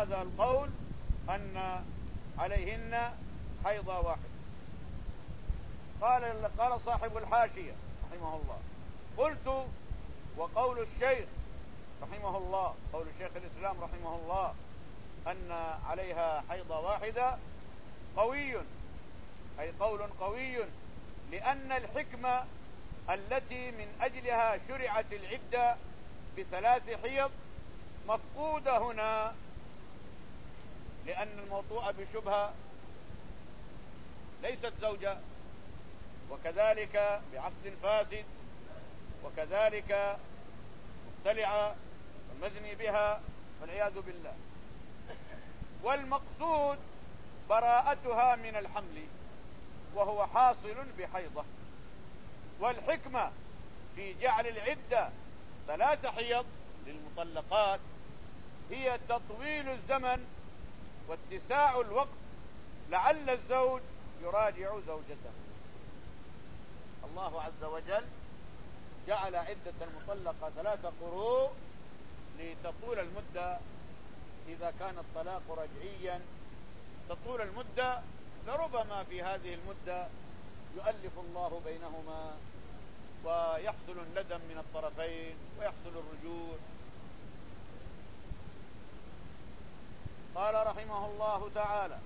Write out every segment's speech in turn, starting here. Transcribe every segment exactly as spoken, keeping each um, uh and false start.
هذا القول أن عليهن حيضة واحدة. قال قال صاحب الحاشية رحمه الله: قلت: وقول الشيخ رحمه الله، قول الشيخ الإسلام رحمه الله أن عليها حيضة واحدة قوي، أي قول قوي، لأن الحكمة التي من أجلها شرعت العدة بثلاث حيض مفقودة هنا، لأن الموطوءة بشبهة ليست زوجة، وكذلك بعقد فاسد، وكذلك مبتلعة والمزني بها والعياذ بالله. والمقصود براءتها من الحمل، وهو حاصل بحيضة. والحكمة في جعل العدة ثلاث حيض للمطلقات هي تطويل الزمن واتساع الوقت، لعل الزوج يراجع زوجته. الله عز وجل جعل عدة المطلقة ثلاث قروء لتطول المدة. إذا كان الطلاق رجعيا تطول المدة، لربما في هذه المدة يؤلف الله بينهما ويحصل الندم من الطرفين ويحصل الرجوع. قال رحمه الله تعالى: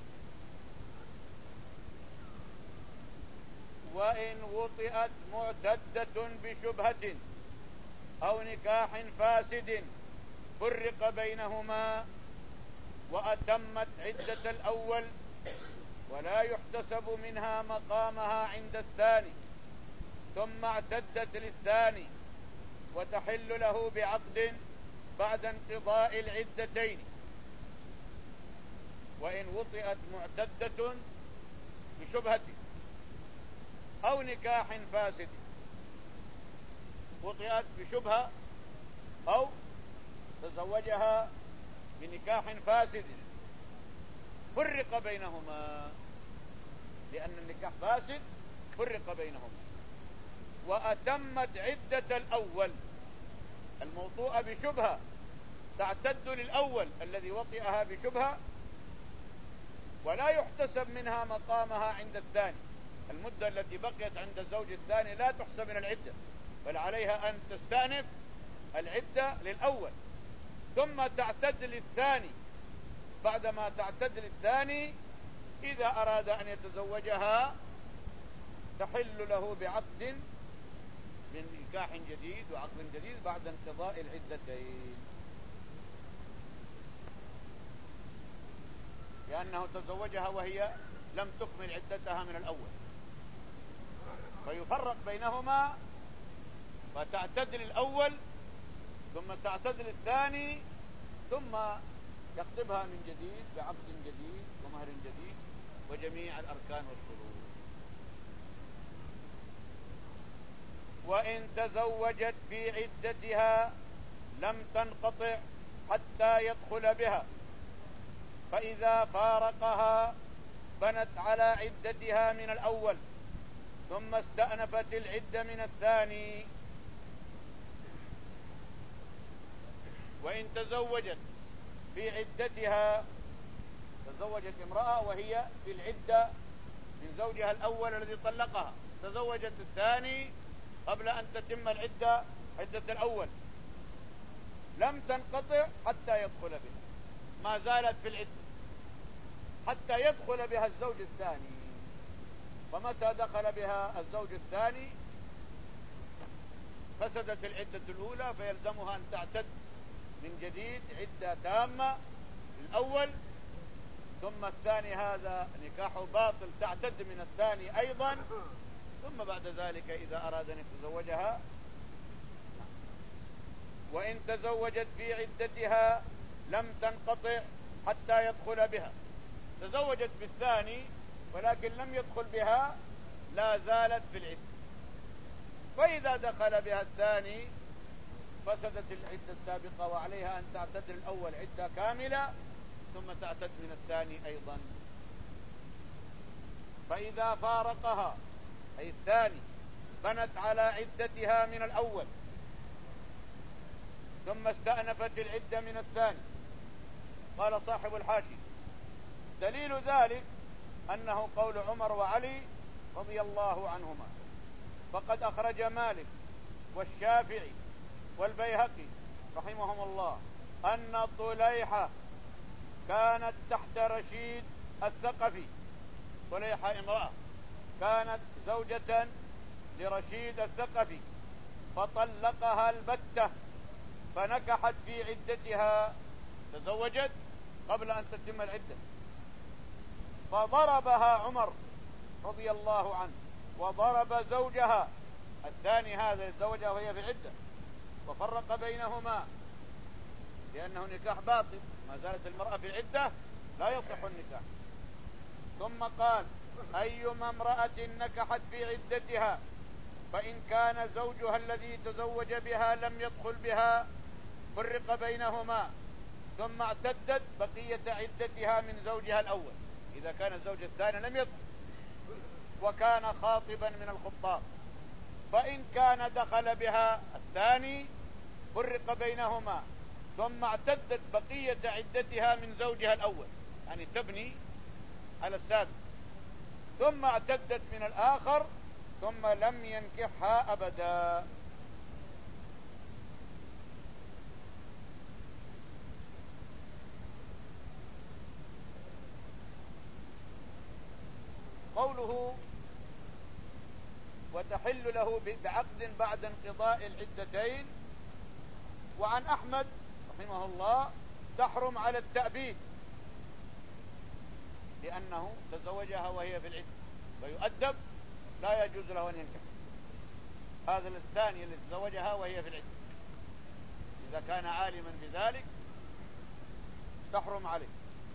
وإن وطئت معتدة بشبهة أو نكاح فاسد فرق بينهما وأتمت عدة الأول ولا يحتسب منها مقامها عند الثاني، ثم اعتدت للثاني وتحل له بعقد بعد انقضاء العدتين. وإن وطئت معتدة بشبهة أو نكاح فاسد، وطئت بشبهة أو تزوجها بنكاح فاسد، فرق بينهما، لأن النكاح فاسد فرق بينهما. وأتمت عدة الأول، الموطوءة بشبهة تعتد للأول الذي وطئها بشبهة، ولا يحتسب منها مقامها عند الثاني. المدة التي بقيت عند الزوج الثاني لا تحسب من العدة، بل عليها أن تستأنف العدة للأول ثم تعتد للثاني. بعدما تعتد للثاني إذا أراد أن يتزوجها تحل له بعقد من نكاح جديد وعقد جديد بعد انقضاء العدتين، لأنه تزوجها وهي لم تكمل عدتها من الأول، فيفرق بينهما فتعتد للأول ثم تعتد للثاني ثم يخطبها من جديد بعقد جديد ومهر جديد وجميع الأركان والشروط. وإن تزوجت في عدتها لم تنقطع حتى يدخل بها، فإذا فارقها بنت على عدتها من الأول ثم استأنفت العدة من الثاني. وإن تزوجت في عدتها، تزوجت امرأة وهي في العدة من زوجها الأول الذي طلقها، تزوجت الثاني قبل أن تتم العدة عدة الأول، لم تنقطع حتى يدخل بها، ما زالت في العدة حتى يدخل بها الزوج الثاني. فمتى دخل بها الزوج الثاني فسدت العدة الأولى، فيلزمها أن تعتد من جديد عدة تامة الأول، ثم الثاني هذا نكاح باطل تعتد من الثاني أيضا، ثم بعد ذلك إذا أراد أن يتزوجها. وإن تزوجت في عدتها لم تنقطع حتى يدخل بها، تزوجت بالثاني ولكن لم يدخل بها، لا زالت في العدة. فإذا دخل بها الثاني فسدت العدة السابقة، وعليها أن تعتد الأول عدة كاملة ثم تعتد من الثاني أيضا. فإذا فارقها أي الثاني بنت على عدتها من الأول ثم استأنفت العدة من الثاني، قال صاحب الحاشي: دليل ذلك أنه قول عمر وعلي رضي الله عنهما، فقد أخرج مالك والشافعي والبيهقي رحمهم الله أن طليحة كانت تحت رشيد الثقفي. طليحة امرأة كانت زوجة لرشيد الثقفي، فطلقها البتة، فنكحت في عدتها، تزوجت قبل أن تتم العدة، فضربها عمر رضي الله عنه وضرب زوجها الثاني هذا يتزوجها وهي في عدة، وفرق بينهما لأنه نكاح باطل، ما زالت المرأة في عدة لا يصح النكاح. ثم قال: أيما امرأة نكحت في عدتها فإن كان زوجها الذي تزوج بها لم يدخل بها فرق بينهما، ثم اعتدت بقية عدتها من زوجها الأول، إذا كان الزوج الثاني لم يدخل وكان خاطبا من الخطاب. فإن كان دخل بها الثاني فرق بينهما، ثم اعتدت بقية عدتها من زوجها الأول، يعني تبني على السابق، ثم اعتدت من الآخر ثم لم ينكحها أبدا. قوله: وتحل له بعقد بعد انقضاء العدتين. وعن أحمد رحمه الله: تحرم على التأبيد، لأنه تزوجها وهي في العدة ويؤدب، لا يجوز له أن ينكح. هذا الثاني اللي تزوجها وهي في العدة إذا كان عالما بذلك تحرم عليه.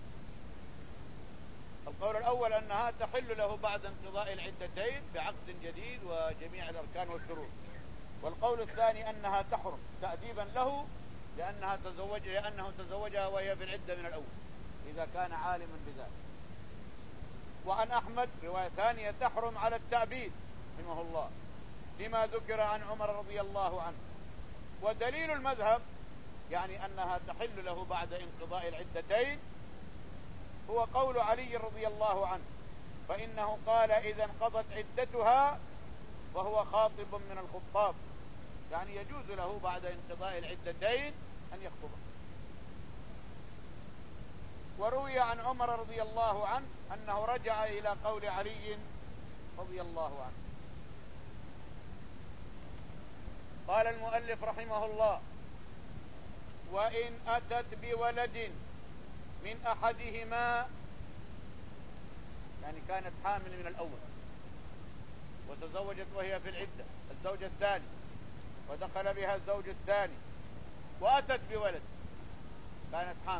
القول الأول أنها تحل له بعد انقضاء العدتين بعقد جديد وجميع الأركان والشروط. والقول الثاني أنها تحرم تأديبا له لأنها تزوج لأنه تزوجها وهي في العدة من الأول إذا كان عالما بذلك. وعن أحمد رواية ثانية: تحرم على التأبيد رحمه الله لما ذكر عن عمر رضي الله عنه. ودليل المذهب يعني أنها تحل له بعد انقضاء العدتين هو قول علي رضي الله عنه، فإنه قال: إذا انقضت عدتها وهو خاطب من الخطاب، يعني يجوز له بعد انقضاء العدتين أن يخطبها. وروي عن عمر رضي الله عنه أنه رجع إلى قول علي رضي الله عنه. قال المؤلف رحمه الله: وإن أتت بولد من أحدهما، يعني كانت حامل من الأول وتزوجت وهي في العدة الزوج الثاني ودخل بها الزوج الثاني وأتت بولد، كانت حامل،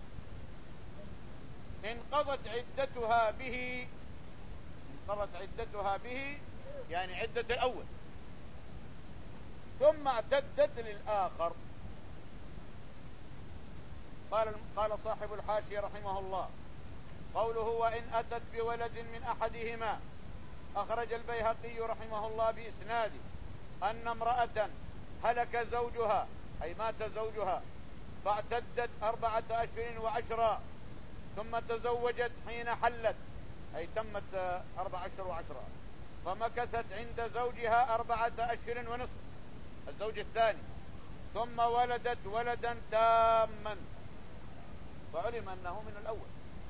انقضت عدتها به انقضت عدتها به يعني عدة الأول، ثم اعتدت للآخر. قال قال صاحب الحاشية رحمه الله: قوله وإن أتت بولد من أحدهما، أخرج البيهقي رحمه الله بإسناده أن امرأة هلك زوجها أي مات زوجها فاعتدت أربعة أشهر وعشرا، ثم تزوجت حين حلت أي تمت أربع أشهر وعشرا، فمكثت عند زوجها أربعة أشهر ونصف الزوج الثاني، ثم ولدت ولدا تاما فعلم أنه من الأول،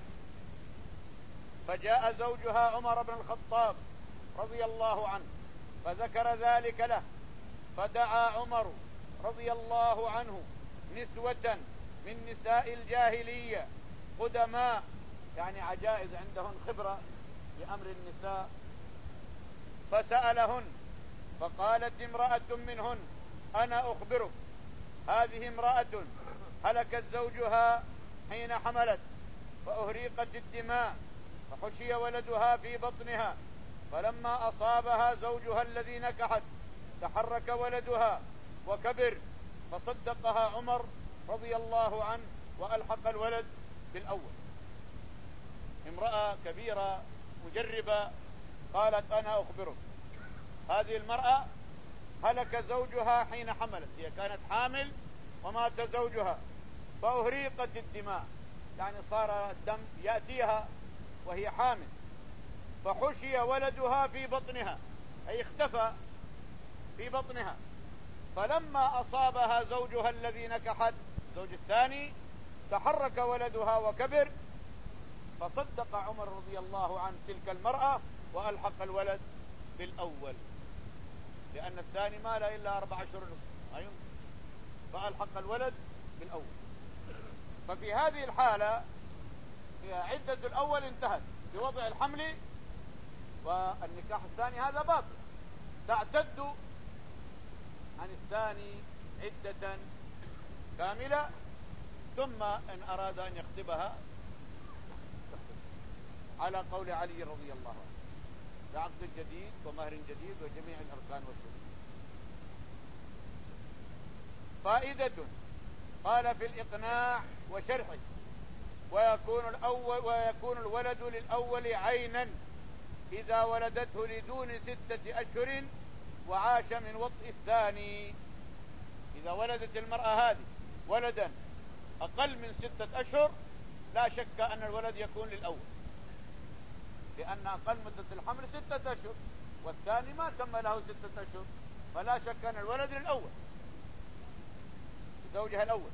فجاء زوجها عمر بن الخطاب رضي الله عنه فذكر ذلك له، فدعا عمر رضي الله عنه نسوة من نساء الجاهلية قدماء، يعني عجائز عندهن خبرة بأمر النساء، فسألهن، فقالت امرأة منهن: أنا أخبرك، هذه امرأة هلكت زوجها حين حملت فأهريقت الدماء فحشي ولدها في بطنها، فلما أصابها زوجها الذي نكحت تحرك ولدها وكبر، فصدقها عمر رضي الله عنه وألحق الولد بالأول. امرأة كبيرة مجربة قالت: أنا أخبرك، هذه المرأة هلك زوجها حين حملت، هي كانت حامل ومات زوجها فأهريقت الدماء، يعني صار الدم يأتيها وهي حامل، فحشي ولدها في بطنها، أي اختفى في بطنها، فلما أصابها زوجها الذي نكحت الزوج الثاني تحرك ولدها وكبر، فصدق عمر رضي الله عنه تلك المرأة وألحق الولد بالأول، لأن الثاني ما له إلا أربع أشهر ما يمكن، فألحق الولد بالأول. ففي هذه الحالة عدة الأول انتهت بوضع الحمل، والنكاح الثاني هذا باطل، تعتد عن الثاني عدة كاملة، ثم إن أراد أن يخطبها على قول علي رضي الله عنه بعقد جديد ومهر جديد وجميع الأركان والشروط. فائدة، قال في الإقناع وشرحه: ويكون الأول ويكون الولد للأول عينا إذا ولدته لدون ستة أشهر وعاش من وطء الثاني. إذا ولدت المرأة هذه ولدا أقل من ستة أشهر لا شك أن الولد يكون للأول، لأن أقل مدة الحمل ستة أشهر، والثاني ما تم له ستة أشهر، فلا شك أن الولد للأول زوجها الأول.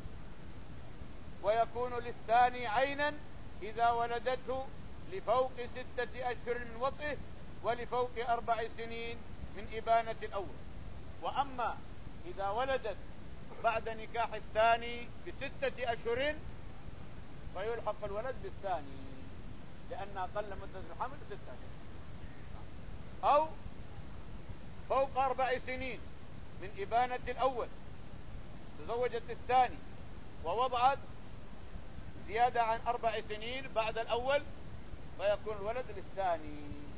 ويكون للثاني عينا إذا ولدته لفوق ستة أشهر من وطئه ولفوق أربع سنين من إبانة الأول. وأما إذا ولدت بعد نكاح الثاني بستة أشهر فيلحق الولد بالثاني، لأن أقل مدة الحمل ستة أشهر، أو فوق أربع سنين من إبانة الأول، تزوجت الثاني ووضعت زيادة عن أربع سنين بعد الأول فيكون الولد للثاني،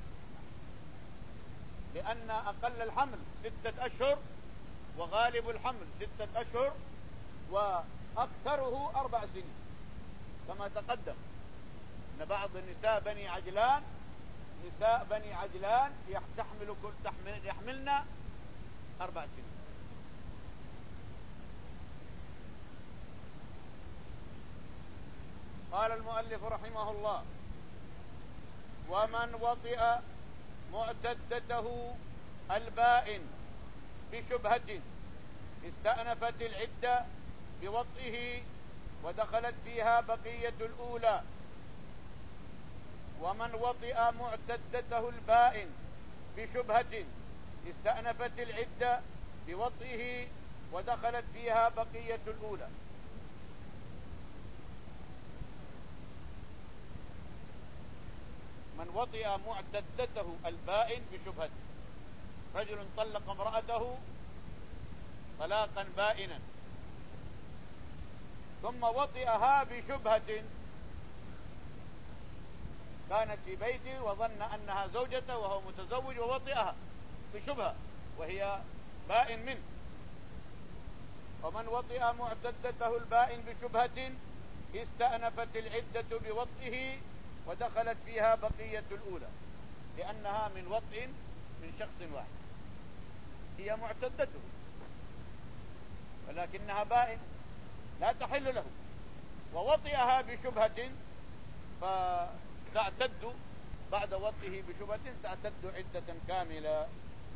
لأن أقل الحمل ستة أشهر وغالب الحمل ستة أشهر وأكثره أربع سنين، كما تقدم أن بعض النساء بني عجلان نساء بني عجلان يحمل كل تحمل يحملنا أربع سنين. قال المؤلف رحمه الله: ومن وطئ معتدته البائن بشبهة استأنفت العدة بوطئه ودخلت فيها بقية الأولى. ومن وطئ معتدته البائن بشبهة استأنفت العدة بوطئه ودخلت فيها بقية الأولى. من وطئ معتدته البائن بشبهة، رجل طلق امرأته طلاقا بائنا ثم وطئها بشبهة، كانت في بيته وظن أنها زوجته وهو متزوج ووطئها بشبهة وهي بائن منه. ومن وطئ معتدته البائن بشبهة استأنفت العدة بوطئه ودخلت فيها بقية الأولى، لأنها من وطئ من شخص واحد، هي معتدته ولكنها بائن لا تحل له، ووطئها بشبهة فتعتد بعد وطئه بشبهة تعتد عدة كاملة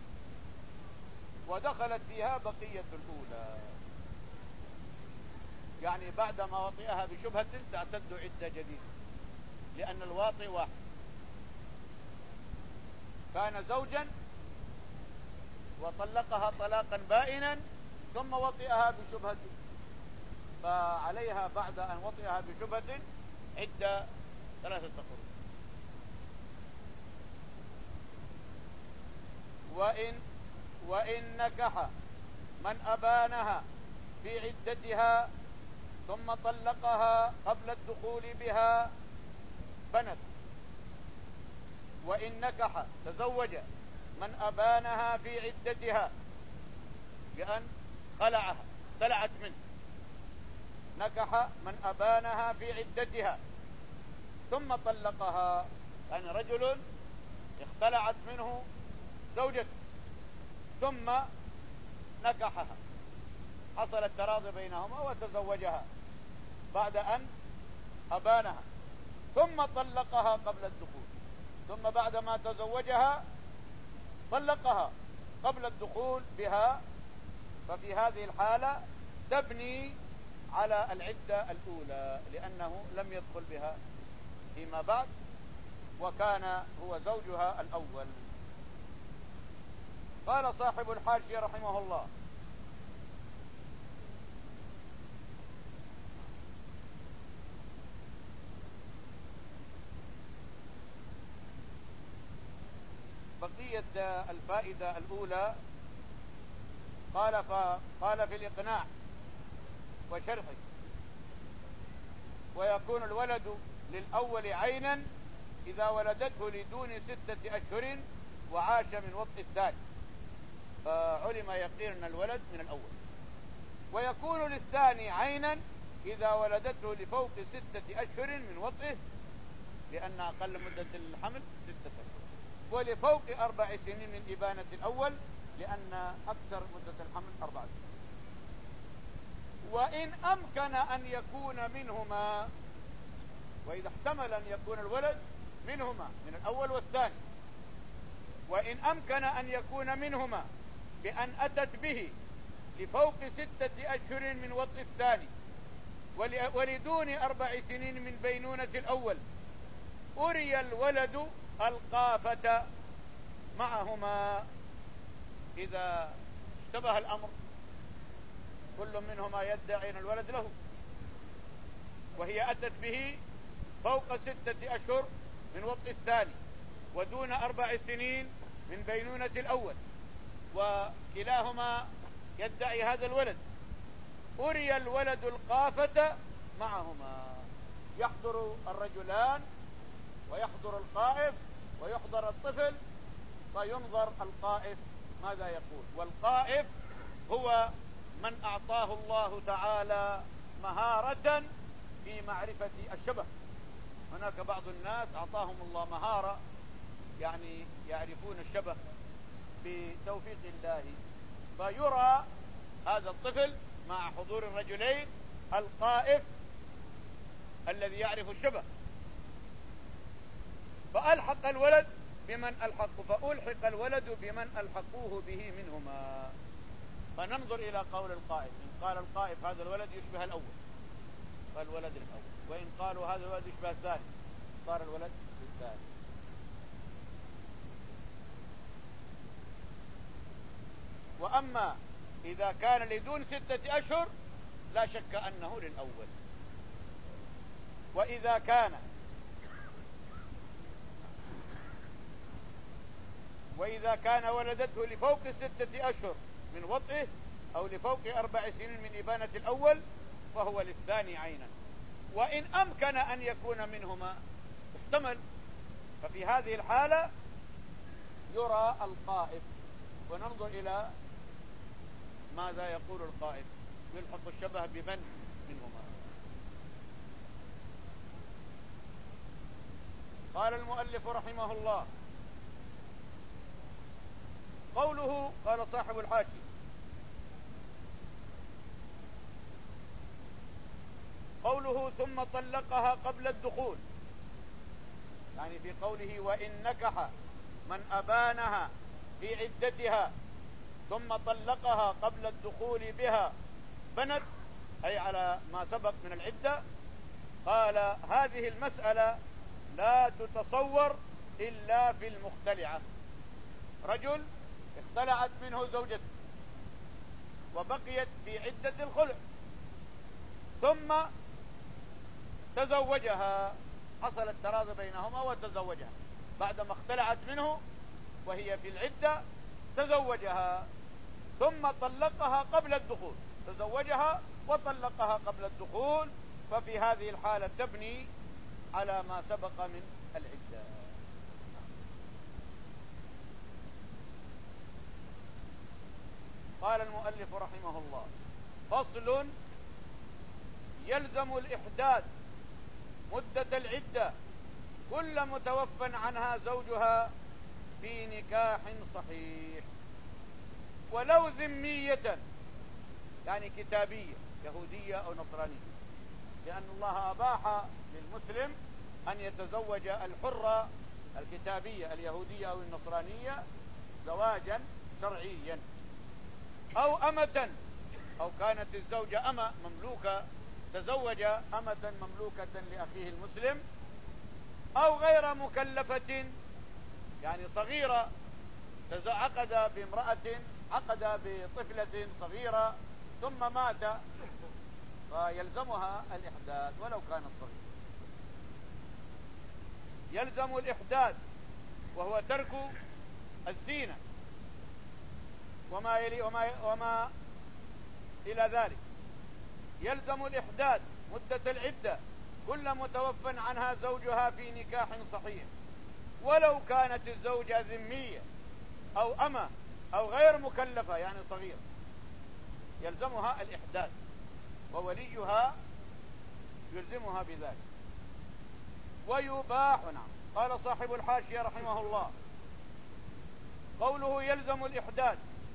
ودخلت فيها بقية الأولى، يعني بعد ما وطئها بشبهة تعتد عدة جديدة، لأن الواطئ واحد، كان زوجا وطلقها طلاقا بائنا ثم وطئها بشبهة، فعليها بعد أن وطئها بشبهة عدة ثلاثة قروء. وإن وإن نكح من أبانها في عدتها ثم طلقها قبل الدخول بها بنت. وإن نكح تزوج من أبانها في عدتها بأن خلعها خلعت منه، نكح من أبانها في عدتها ثم طلقها، يعني رجل اختلعت منه زوجته ثم نكحها، حصل التراضي بينهما وتزوجها بعد أن أبانها ثم طلقها قبل الدخول، ثم بعدما تزوجها طلقها قبل الدخول بها، ففي هذه الحالة تبني على العدة الأولى، لأنه لم يدخل بها فيما بعد وكان هو زوجها الأول. قال صاحب الحاشية رحمه الله: بقية الفائدة الأولى، قال فقال في الإقناع وشرحه: ويكون الولد للأول عينا إذا ولدته لدون ستة أشهر وعاش من وطء الثاني، فعلم يقين الولد من الأول. ويكون للثاني عينا إذا ولدته لفوق ستة أشهر من وطئه، لأن أقل مدة الحمل ستة أشهر، ولفوق أربع سنين من إبانة الأول، لأن أكثر مدة الحمل أربع سنين. وإن أمكن أن يكون منهما، وإذا احتمل أن يكون الولد منهما من الأول والثاني، وإن أمكن أن يكون منهما بأن أتت به لفوق ستة أشهر من وطء الثاني ولدون أربع سنين من بينونة الأول، أري الولد القافة معهما. إذا اشتبه الأمر، كل منهما يدعي أن الولد له، وهي أتت به فوق ستة أشهر من وطء الثاني ودون أربع سنين من بينونة الأول، وكلاهما يدعي هذا الولد، أري الولد القافة معهما. يحضر الرجلان ويحضر القائف ويحضر الطفل، فينظر القائف ماذا يقول. والقائف هو من أعطاه الله تعالى مهارة في معرفة الشبه. هناك بعض الناس أعطاهم الله مهارة، يعني يعرفون الشبه بتوفيق الله، فيرى هذا الطفل مع حضور الرجلين القائف الذي يعرف الشبه، فألحق الولد بمن ألحق فألحق الولد بمن ألحقوه به منهما. فننظر إلى قول القائف، إن قال القائف هذا الولد يشبه الأول فالولد الأول، وإن قالوا هذا الولد يشبه الثاني صار الولد الثاني. وأما إذا كان لدون ستة أشهر لا شك أنه للأول. وإذا كان وإذا كان ولدته لفوق ستة أشهر من وطئه أو لفوق أربع سنين من إبانة الأول فهو للثاني عينا. وإن أمكن أن يكون منهما احتمل، ففي هذه الحالة يرى القائف، وننظر إلى ماذا يقول القائف، يلحق الشبه بمن منهما. قال المؤلف رحمه الله: قوله، قال صاحب الحاشية: قوله ثم طلقها قبل الدخول، يعني في قوله وإن نكح من أبانها في عدتها ثم طلقها قبل الدخول بها بنت، أي على ما سبق من العدة. قال هذه المسألة لا تتصور إلا في المختلعة. رجل اختلعت منه زوجته وبقيت في عدة الخلع، ثم تزوجها، حصل التراضي بينهما وتزوجها بعدما اختلعت منه وهي في العدة، تزوجها ثم طلقها قبل الدخول، تزوجها وطلقها قبل الدخول، ففي هذه الحالة تبني على ما سبق من العدة. قال المؤلف رحمه الله: فصل: يلزم الإحداث مدة العدة كل متوفى عنها زوجها في نكاح صحيح، ولو ذمية يعني كتابية يهودية أو نصرانية، لأن الله أباح للمسلم أن يتزوج الحرة الكتابية اليهودية أو النصرانية زواجا شرعيا، أو أمة، أو كانت الزوجة أمة مملوكة تزوج أمة مملوكة لأخيه المسلم، أو غير مكلفة يعني صغيرة عقد بامرأة عقد بطفلة صغيرة ثم مات فيلزمها الإحداث ولو كانت صغيرة. يلزم الإحداث وهو ترك الزينة وما يلي وما, وما إلى ذلك. يلزم الإحداث مدة العدة كل متوفى عنها زوجها في نكاح صحيح، ولو كانت الزوجة ذمية أو أمة أو غير مكلفة يعني صغيرة، يلزمها الإحداث ووليها يلزمها بذلك. ويباح، نعم، قال صاحب الحاشية رحمه الله قوله يلزم الإحداث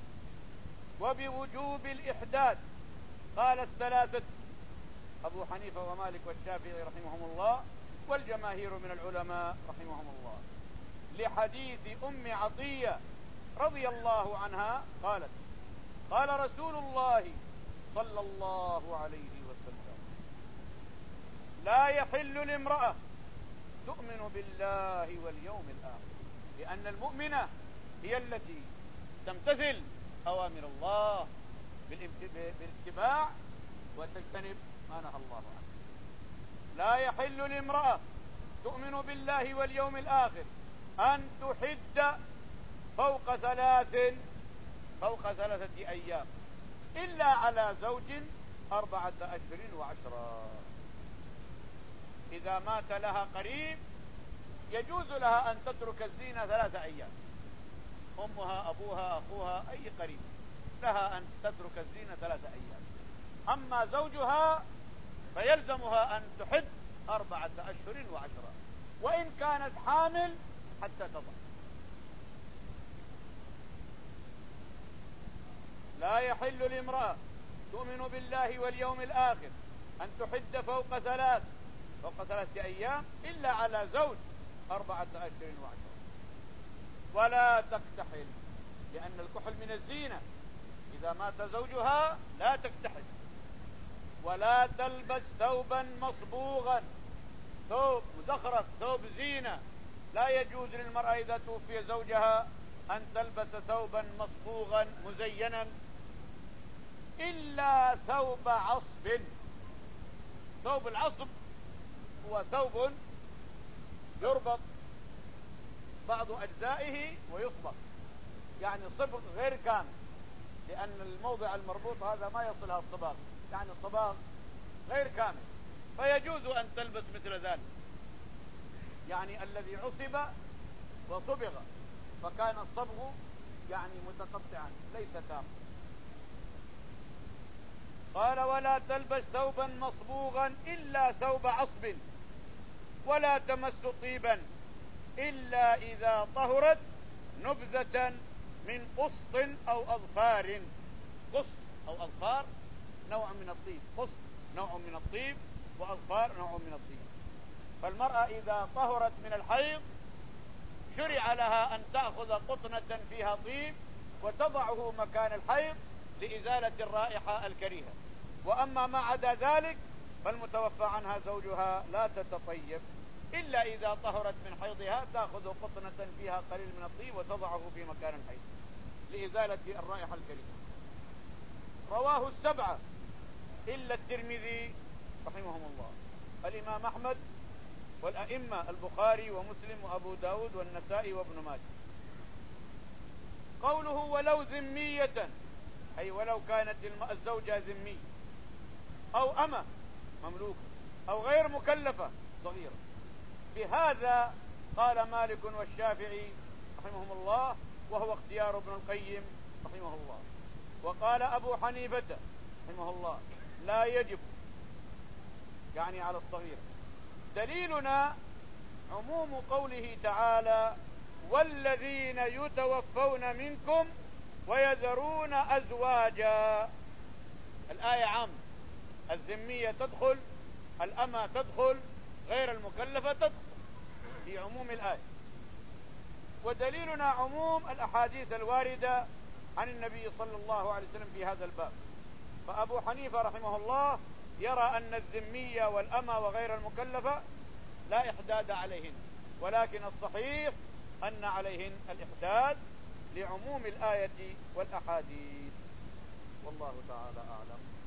وبوجوب الإحداث قال الثلاثة أبو حنيفة ومالك والشافعي رحمهم الله والجماهير من العلماء رحمهم الله، لحديث أم عطية رضي الله عنها قالت قال رسول الله صلى الله عليه وسلم لا يحل لامرأة تؤمن بالله واليوم الآخر، لأن المؤمنة هي التي تمتثل أوامر الله بالاتباع وتجتنب ما نهى الله عنه. لا يحل لامرأة تؤمن بالله واليوم الآخر أن تحد فوق ثلاث فوق ثلاثة أيام إلا على زوج أربعة أشهر وعشرة. إذا مات لها قريب يجوز لها أن تترك الزينة ثلاثة أيام، أمها أبوها أخوها أي قريب لها أن تترك الزينة ثلاثة أيام. أما زوجها فيلزمها أن تحد أربعة أشهر وعشرة وإن كانت حامل حتى تضع. لا يحل لامرأة تؤمن بالله واليوم الآخر أن تحد فوق ثلاث فوق ثلاثة أيام إلا على زوج أربعة أشهر وعشرة. ولا تكتحل، لأن الكحل من الزينة، إذا مات زوجها لا تكتحل. ولا تلبس ثوبا مصبوغا، ثوب مزخرف ثوب زينة، لا يجوز للمرأة إذا توفي زوجها أن تلبس ثوبا مصبوغا مزينا إلا ثوب عصب. ثوب العصب هو ثوب يربط بعض أجزائه ويصبغ، يعني صبغ غير كامل، لأن الموضع المربوط هذا ما يصلها الصباغ، يعني الصباغ غير كامل، فيجوز أن تلبس مثل ذلك، يعني الذي عصب وصبغ فكان الصبغ يعني متقطعا ليس تاما. قال ولا تلبس ثوبا مصبوغا إلا ثوب عصب، ولا تمس طيبا إلا إذا طهرت نبذة من قسط أو أظفار. قسط أو أظفار نوع من الطيب، قسط نوع من الطيب وأظفار نوع من الطيب. فالمرأة إذا طهرت من الحيض شرع لها أن تأخذ قطنة فيها طيب وتضعه مكان الحيض لإزالة الرائحة الكريهة. وأما ما عدا ذلك فالمتوفى عنها زوجها لا تتطيب إلا إذا طهرت من حيضها، تأخذ قطنة فيها قليل من الطيب وتضعه في مكان الحيض لإزالة الرائحة الكريهة. رواه السبعة إلا الترمذي رحمهم الله، الإمام أحمد والأئمة البخاري ومسلم وأبو داود والنسائي وابن ماجه. قوله ولو ذمية أي ولو كانت الزوجة ذمية أو أمة مملوكة أو غير مكلفة صغيرة. بهذا قال مالك والشافعي رحمهم الله، وهو اختيار ابن القيم رحمه الله. وقال أبو حنيفة رحمه الله لا يجب، يعني على الصغير. دليلنا عموم قوله تعالى والذين يتوفون منكم ويذرون أزواجا. الآية عام، الذمية تدخل الأمة تدخل، غير المكلفة تدخل في عموم الآية. ودليلنا عموم الأحاديث الواردة عن النبي صلى الله عليه وسلم في هذا الباب. فأبو حنيفة رحمه الله يرى أن الذمية والأمة وغير المكلفة لا إحداد عليهن، ولكن الصحيح أن عليهن الإحداد لعموم الآية والأحاديث، والله تعالى أعلم.